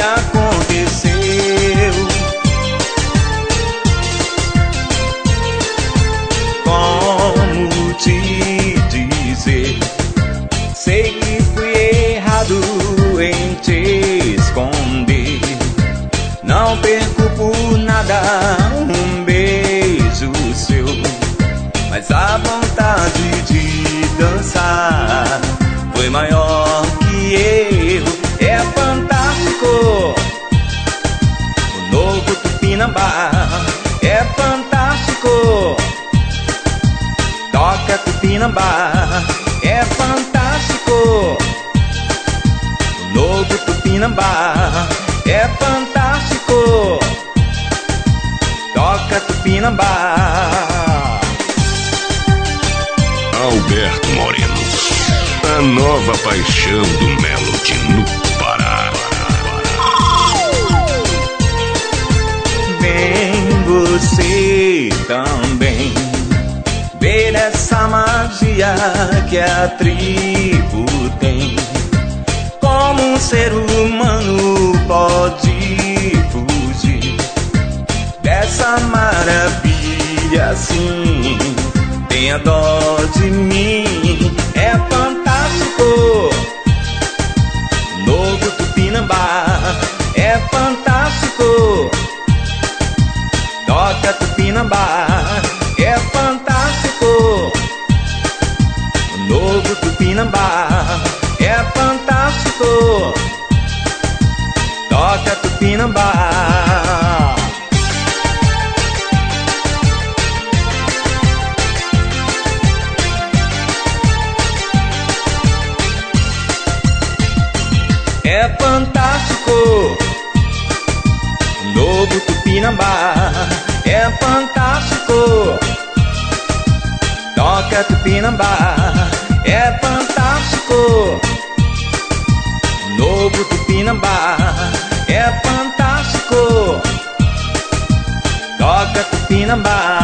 aconteceu. Como te dizer? Sei que fui errado em te esconder. Não perco por nada um beijo seu, mas a vontade de dançar foi maior que eu. É fantástico o novo Tupinambá. É fantástico, toca Tupinambá. É fantástico o novo Tupinambá. É fantástico, toca Tupinambá. Alberto Moreno, a nova paixão do Melody no Pará. Vem você também ver essa magia que a tribo tem. Como um ser humano pode fugir dessa maravilha assim? Tenha dó de mim. É fantástico novo Tupinambá. É fantástico, toca Tupinambá. É fantástico novo Tupinambá. É fantástico, toca Tupinambá. É fantástico novo Tupinambá. É fantástico, toca Tupinambá. É fantástico novo Tupinambá. É fantástico, toca Tupinambá.